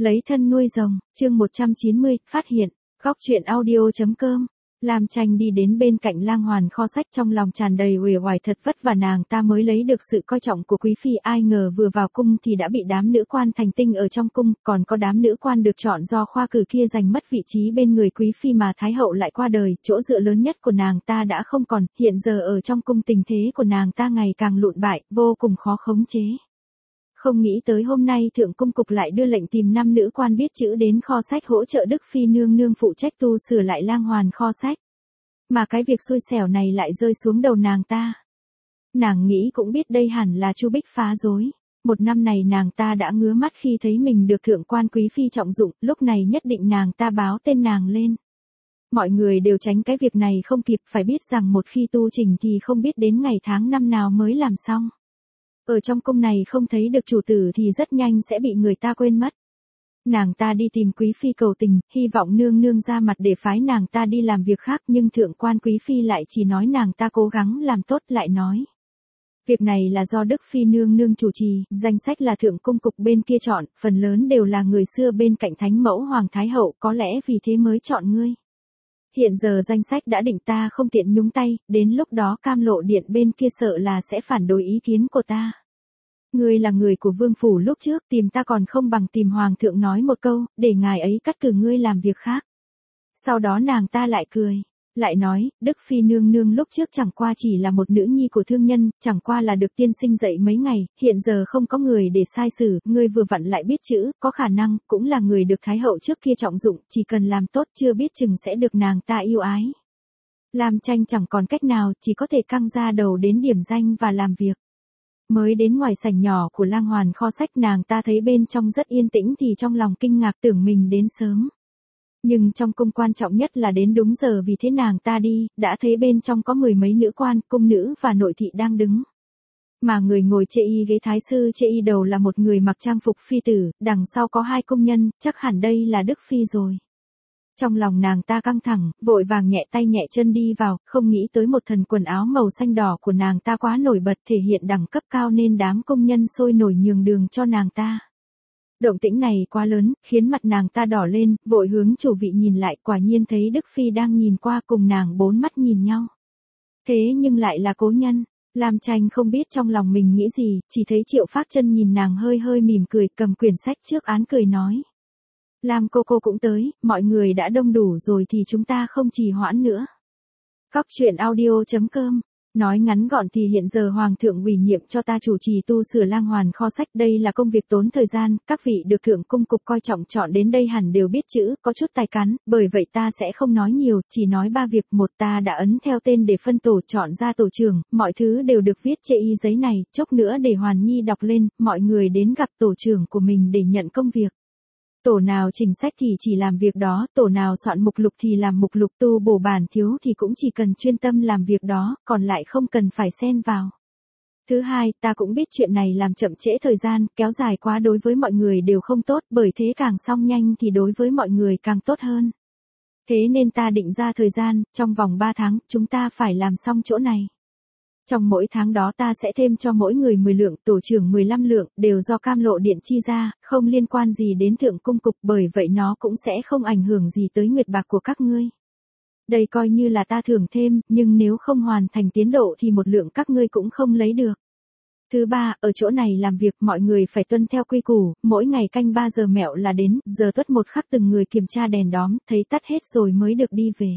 Lấy thân nuôi rồng, chương 190, phát hiện, góc truyện audio.com. Lam Tranh đi đến bên cạnh Lang Hoàn kho sách trong lòng tràn đầy uể oải, thật vất vả nàng ta mới lấy được sự coi trọng của quý phi, ai ngờ vừa vào cung thì đã bị đám nữ quan thành tinh ở trong cung, còn có đám nữ quan được chọn do khoa cử kia giành mất vị trí bên người quý phi mà thái hậu lại qua đời, chỗ dựa lớn nhất của nàng ta đã không còn, hiện giờ ở trong cung tình thế của nàng ta ngày càng lụn bại, vô cùng khó khống chế. Không nghĩ tới hôm nay thượng cung cục lại đưa lệnh tìm 5 nữ quan biết chữ đến kho sách hỗ trợ Đức Phi nương nương phụ trách tu sửa lại Lang Hoàn kho sách. Mà cái việc xui xẻo này lại rơi xuống đầu nàng ta. Nàng nghĩ cũng biết đây hẳn là Chu Bích phá rối. Một năm này nàng ta đã ngứa mắt khi thấy mình được thượng quan quý phi trọng dụng, lúc này nhất định nàng ta báo tên nàng lên. Mọi người đều tránh cái việc này không kịp, phải biết rằng một khi tu trình thì không biết đến ngày tháng năm nào mới làm xong. Ở trong cung này không thấy được chủ tử thì rất nhanh sẽ bị người ta quên mất. Nàng ta đi tìm quý phi cầu tình, hy vọng nương nương ra mặt để phái nàng ta đi làm việc khác, nhưng thượng quan quý phi lại chỉ nói nàng ta cố gắng làm tốt, lại nói. Việc này là do Đức Phi nương nương chủ trì, danh sách là thượng cung cục bên kia chọn, phần lớn đều là người xưa bên cạnh thánh mẫu Hoàng Thái Hậu, có lẽ vì thế mới chọn ngươi. Hiện giờ danh sách đã định, ta không tiện nhúng tay, đến lúc đó Cam Lộ Điện bên kia sợ là sẽ phản đối ý kiến của ta. Ngươi là người của vương phủ lúc trước, tìm ta còn không bằng tìm hoàng thượng nói một câu, để ngài ấy cắt cử ngươi làm việc khác. Sau đó nàng ta lại cười, lại nói, Đức Phi nương nương lúc trước chẳng qua chỉ là một nữ nhi của thương nhân, chẳng qua là được tiên sinh dạy mấy ngày, hiện giờ không có người để sai xử, ngươi vừa vặn lại biết chữ, có khả năng, cũng là người được Thái hậu trước kia trọng dụng, chỉ cần làm tốt chưa biết chừng sẽ được nàng ta yêu ái. Lam Tranh chẳng còn cách nào, chỉ có thể căng ra đầu đến điểm danh và làm việc. Mới đến ngoài sảnh nhỏ của Lang Hoàn kho sách, nàng ta thấy bên trong rất yên tĩnh thì trong lòng kinh ngạc, tưởng mình đến sớm. Nhưng trong cung quan trọng nhất là đến đúng giờ, vì thế nàng ta đi, đã thấy bên trong có 10 mấy nữ quan, cung nữ và nội thị đang đứng. Mà người ngồi chê y ghế thái sư chê y đầu là một người mặc trang phục phi tử, đằng sau có 2 công nhân, chắc hẳn đây là Đức Phi rồi. Trong lòng nàng ta căng thẳng, vội vàng nhẹ tay nhẹ chân đi vào, không nghĩ tới một thần quần áo màu xanh đỏ của nàng ta quá nổi bật, thể hiện đẳng cấp cao nên đám công nhân sôi nổi nhường đường cho nàng ta. Động tĩnh này quá lớn, khiến mặt nàng ta đỏ lên, vội hướng chủ vị nhìn lại, quả nhiên thấy Đức Phi đang nhìn qua, cùng nàng 4 mắt nhìn nhau. Thế nhưng lại là cố nhân. Lam Tranh không biết trong lòng mình nghĩ gì, chỉ thấy Triệu Phác Chân nhìn nàng hơi hơi mỉm cười, cầm quyển sách trước án cười nói. Lam cô cũng tới, mọi người đã đông đủ rồi thì chúng ta không trì hoãn nữa. Góc truyện audio.com. Nói ngắn gọn thì hiện giờ Hoàng thượng ủy nhiệm cho ta chủ trì tu sửa Lang Hoàn kho sách, đây là công việc tốn thời gian, các vị được thượng cung cục coi trọng chọn đến đây hẳn đều biết chữ, có chút tài cán, bởi vậy ta sẽ không nói nhiều, chỉ nói 3 việc. Một, ta đã ấn theo tên để phân tổ chọn ra tổ trưởng, mọi thứ đều được viết chê y giấy này, chốc nữa để Hoàn Nhi đọc lên, mọi người đến gặp tổ trưởng của mình để nhận công việc. Tổ nào chỉnh sách thì chỉ làm việc đó, tổ nào soạn mục lục thì làm mục lục, tu bổ bản thiếu thì cũng chỉ cần chuyên tâm làm việc đó, còn lại không cần phải xen vào. Thứ hai, ta cũng biết chuyện này làm chậm trễ thời gian, kéo dài quá đối với mọi người đều không tốt, bởi thế càng xong nhanh thì đối với mọi người càng tốt hơn. Thế nên ta định ra thời gian, trong vòng 3 tháng, chúng ta phải làm xong chỗ này. Trong mỗi tháng đó ta sẽ thêm cho mỗi người 10 lượng, tổ trưởng 15 lượng, đều do Cam Lộ Điện chi ra, không liên quan gì đến thượng cung cục, bởi vậy nó cũng sẽ không ảnh hưởng gì tới nguyệt bạc của các ngươi. Đây coi như là ta thưởng thêm, nhưng nếu không hoàn thành tiến độ thì 1 lượng các ngươi cũng không lấy được. Thứ ba, ở chỗ này làm việc mọi người phải tuân theo quy củ, mỗi ngày canh 3 giờ mẹo là đến, giờ tuất 1 khắc từng người kiểm tra đèn đóm, thấy tắt hết rồi mới được đi về.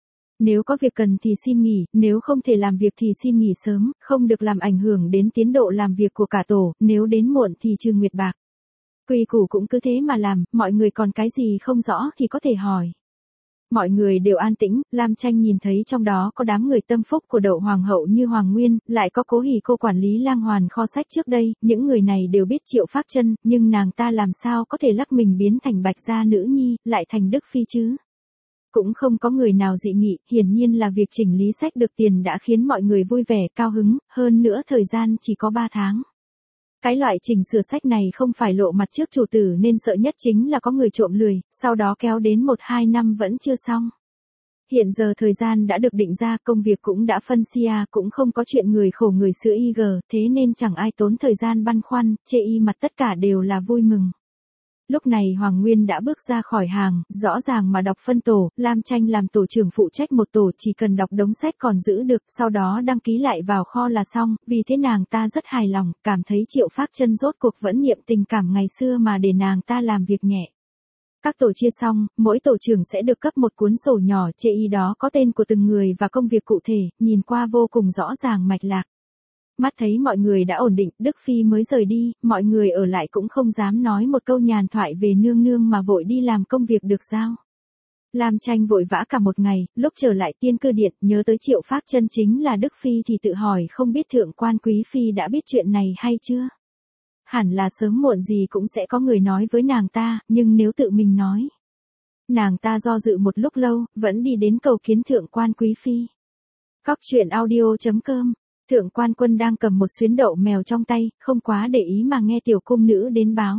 Nếu có việc cần thì xin nghỉ, nếu không thể làm việc thì xin nghỉ sớm, không được làm ảnh hưởng đến tiến độ làm việc của cả tổ, nếu đến muộn thì trừ nguyệt bạc. Quy củ cũng cứ thế mà làm, mọi người còn cái gì không rõ thì có thể hỏi. Mọi người đều an tĩnh, Lam Tranh nhìn thấy trong đó có đám người tâm phúc của Đậu Hoàng hậu như Hoàng Nguyên, lại có Cố Hỉ cô quản lý Lang Hoàn kho sách trước đây, những người này đều biết Triệu Phác Chân, nhưng nàng ta làm sao có thể lắc mình biến thành Bạch gia nữ nhi, lại thành Đức Phi chứ? Cũng không có người nào dị nghị, hiển nhiên là việc chỉnh lý sách được tiền đã khiến mọi người vui vẻ, cao hứng, hơn nữa thời gian chỉ có 3 tháng. Cái loại chỉnh sửa sách này không phải lộ mặt trước chủ tử nên sợ nhất chính là có người trộm lười, sau đó kéo đến 1-2 năm vẫn chưa xong. Hiện giờ thời gian đã được định ra, công việc cũng đã phân chia, cũng không có chuyện người khổ người sữa thế nên chẳng ai tốn thời gian băn khoăn, chê y mặt tất cả đều là vui mừng. Lúc này Hoàng Nguyên đã bước ra khỏi hàng, rõ ràng mà đọc phân tổ, Lam Tranh làm tổ trưởng phụ trách một tổ, chỉ cần đọc đống sách còn giữ được, sau đó đăng ký lại vào kho là xong, vì thế nàng ta rất hài lòng, cảm thấy Triệu Phác Chân rốt cuộc vẫn niệm tình cảm ngày xưa mà để nàng ta làm việc nhẹ. Các tổ chia xong, mỗi tổ trưởng sẽ được cấp một cuốn sổ nhỏ, trên đó có tên của từng người và công việc cụ thể, nhìn qua vô cùng rõ ràng mạch lạc. Mắt thấy mọi người đã ổn định, Đức Phi mới rời đi, mọi người ở lại cũng không dám nói một câu nhàn thoại về nương nương mà vội đi làm công việc được giao. Lam Tranh vội vã cả một ngày, lúc trở lại Tiên Cư Điện, nhớ tới Triệu Phác Chân chính là Đức Phi thì tự hỏi không biết thượng quan quý phi đã biết chuyện này hay chưa. Hẳn là sớm muộn gì cũng sẽ có người nói với nàng ta, nhưng nếu tự mình nói. Nàng ta do dự một lúc lâu, vẫn đi đến cầu kiến thượng quan quý phi. Cóc truyện audio.com. Thượng quan Quân đang cầm một xuyến đậu mèo trong tay, không quá để ý mà nghe tiểu cung nữ đến báo.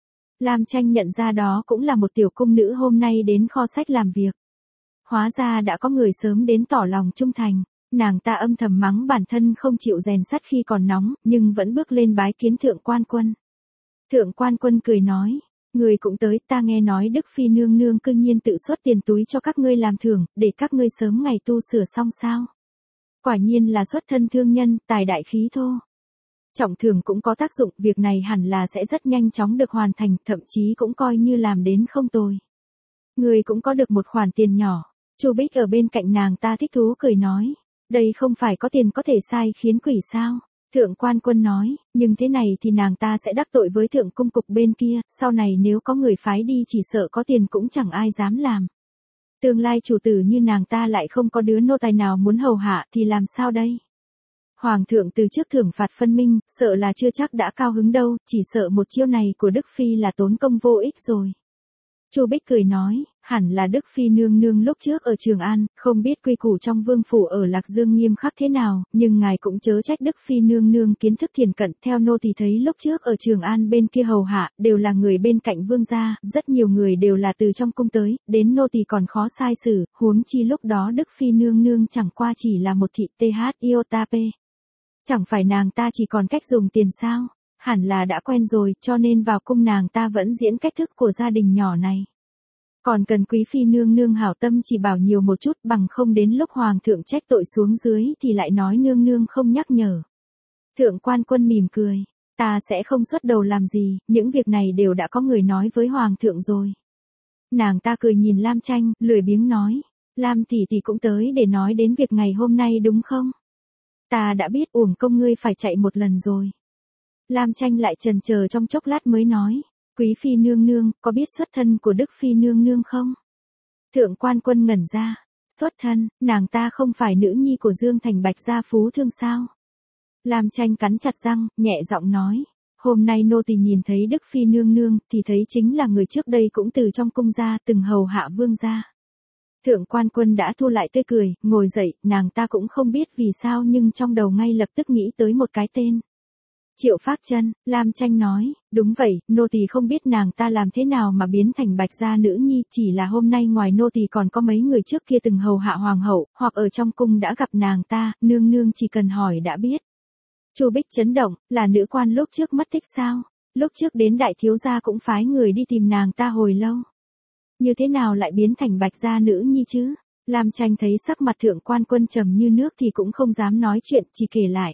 Lam Tranh nhận ra đó cũng là một tiểu cung nữ hôm nay đến kho sách làm việc. Hóa ra đã có người sớm đến tỏ lòng trung thành, nàng ta âm thầm mắng bản thân không chịu rèn sắt khi còn nóng, nhưng vẫn bước lên bái kiến thượng quan Quân. Thượng quan Quân cười nói, người cũng tới, ta nghe nói Đức Phi nương nương cương nhiên tự xuất tiền túi cho các ngươi làm thưởng, để các ngươi sớm ngày tu sửa xong sao. Quả nhiên là xuất thân thương nhân, tài đại khí thô. Trọng thưởng cũng có tác dụng, việc này hẳn là sẽ rất nhanh chóng được hoàn thành, thậm chí cũng coi như làm đến không tồi. Người cũng có được một khoản tiền nhỏ. Chu Bích ở bên cạnh nàng ta thích thú cười nói, đây không phải có tiền có thể sai khiến quỷ sao. Thượng quan Quân nói, nhưng thế này thì nàng ta sẽ đắc tội với thượng cung cục bên kia, sau này nếu có người phái đi chỉ sợ có tiền cũng chẳng ai dám làm. Tương lai chủ tử như nàng ta lại không có đứa nô tài nào muốn hầu hạ thì làm sao đây? Hoàng thượng từ trước thưởng phạt phân minh, sợ là chưa chắc đã cao hứng đâu, chỉ sợ một chiêu này của Đức Phi là tốn công vô ích rồi. Chu Bích cười nói, hẳn là Đức Phi nương nương lúc trước ở Trường An, không biết quy củ trong vương phủ ở Lạc Dương nghiêm khắc thế nào, nhưng ngài cũng chớ trách Đức Phi nương nương kiến thức thiền cận, theo nô thì thấy lúc trước ở Trường An bên kia hầu hạ, đều là người bên cạnh vương gia, rất nhiều người đều là từ trong cung tới, đến nô thì còn khó sai xử, huống chi lúc đó Đức Phi nương nương chẳng qua chỉ là một thị th iota p. Chẳng phải nàng ta chỉ còn cách dùng tiền sao? Hẳn là đã quen rồi, cho nên vào cung nàng ta vẫn diễn cách thức của gia đình nhỏ này. Còn cần quý phi nương nương hảo tâm chỉ bảo nhiều một chút, bằng không đến lúc hoàng thượng trách tội xuống dưới thì lại nói nương nương không nhắc nhở. Thượng quan Quân mỉm cười, ta sẽ không xuất đầu làm gì, những việc này đều đã có người nói với hoàng thượng rồi. Nàng ta cười nhìn Lam Tranh, lười biếng nói, Lam tỷ tỷ cũng tới để nói đến việc ngày hôm nay đúng không? Ta đã biết, uổng công ngươi phải chạy một lần rồi. Lam Tranh lại chần chờ trong chốc lát mới nói, quý phi nương nương, có biết xuất thân của Đức Phi nương nương không? Thượng quan Quân ngẩn ra, xuất thân, nàng ta không phải nữ nhi của Dương Thành Bạch gia phú thương sao? Lam Tranh cắn chặt răng, nhẹ giọng nói, hôm nay nô tỳ nhìn thấy Đức Phi nương nương, thì thấy chính là người trước đây cũng từ trong cung gia, từng hầu hạ vương gia. Thượng quan Quân đã thu lại tươi cười, ngồi dậy, nàng ta cũng không biết vì sao nhưng trong đầu ngay lập tức nghĩ tới một cái tên. Triệu Phác Chân. Lam Tranh nói, đúng vậy, nô tỳ không biết nàng ta làm thế nào mà biến thành Bạch gia nữ nhi, chỉ là hôm nay ngoài nô tỳ còn có mấy người trước kia từng hầu hạ hoàng hậu, hoặc ở trong cung đã gặp nàng ta, nương nương chỉ cần hỏi đã biết. Chu Bích chấn động, là nữ quan lúc trước mất tích sao? Lúc trước đến đại thiếu gia cũng phái người đi tìm nàng ta hồi lâu. Như thế nào lại biến thành Bạch gia nữ nhi chứ? Lam Tranh thấy sắc mặt thượng quan Quân trầm như nước thì cũng không dám nói chuyện, chỉ kể lại.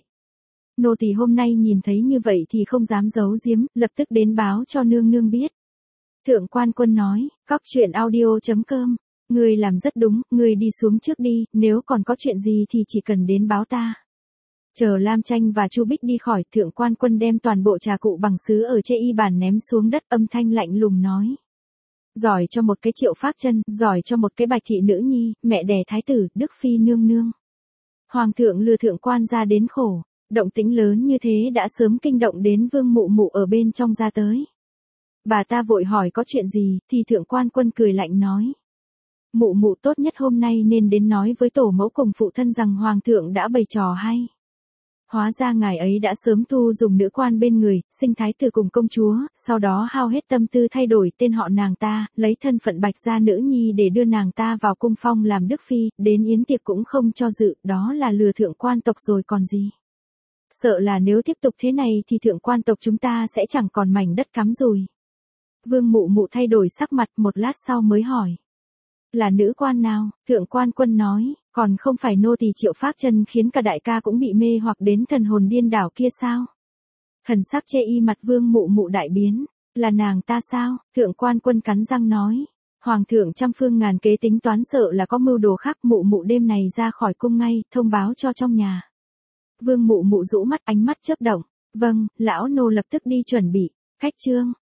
Nô tỳ hôm nay nhìn thấy như vậy thì không dám giấu giếm, lập tức đến báo cho nương nương biết. Thượng quan Quân nói, cóc truyện audio.com, ngươi làm rất đúng, ngươi đi xuống trước đi, nếu còn có chuyện gì thì chỉ cần đến báo ta. Chờ Lam Tranh và Chu Bích đi khỏi, thượng quan Quân đem toàn bộ trà cụ bằng sứ ở trên y bàn ném xuống đất, âm thanh lạnh lùng nói. Giỏi cho một cái Triệu Phác Chân, giỏi cho một cái Bạch thị nữ nhi, mẹ đẻ thái tử, Đức Phi nương nương. Hoàng thượng lừa thượng quan ra đến khổ. Động tĩnh lớn như thế đã sớm kinh động đến Vương Mụ Mụ ở bên trong ra tới. Bà ta vội hỏi có chuyện gì, thì thượng quan Quân cười lạnh nói. Mụ Mụ tốt nhất hôm nay nên đến nói với tổ mẫu cùng phụ thân rằng hoàng thượng đã bày trò hay. Hóa ra ngài ấy đã sớm thu dùng nữ quan bên người, sinh thái tử cùng công chúa, sau đó hao hết tâm tư thay đổi tên họ nàng ta, lấy thân phận Bạch gia nữ nhi để đưa nàng ta vào cung phong làm Đức Phi, đến yến tiệc cũng không cho dự, đó là lừa thượng quan tộc rồi còn gì. Sợ là nếu tiếp tục thế này thì thượng quan tộc chúng ta sẽ chẳng còn mảnh đất cắm rùi. Vương Mụ Mụ thay đổi sắc mặt một lát sau mới hỏi. Là nữ quan nào? Thượng quan Quân nói, còn không phải nô tỳ Triệu Phác Chân khiến cả đại ca cũng bị mê hoặc đến thần hồn điên đảo kia sao? Thần sắc chê y mặt Vương Mụ Mụ đại biến, là nàng ta sao? Thượng quan Quân cắn răng nói. Hoàng thượng trăm phương ngàn kế tính toán sợ là có mưu đồ khác, Mụ Mụ đêm này ra khỏi cung ngay, thông báo cho trong nhà. Vương Mụ Mụ rũ mắt, ánh mắt chớp động. Vâng, lão nô lập tức đi chuẩn bị. Cách chương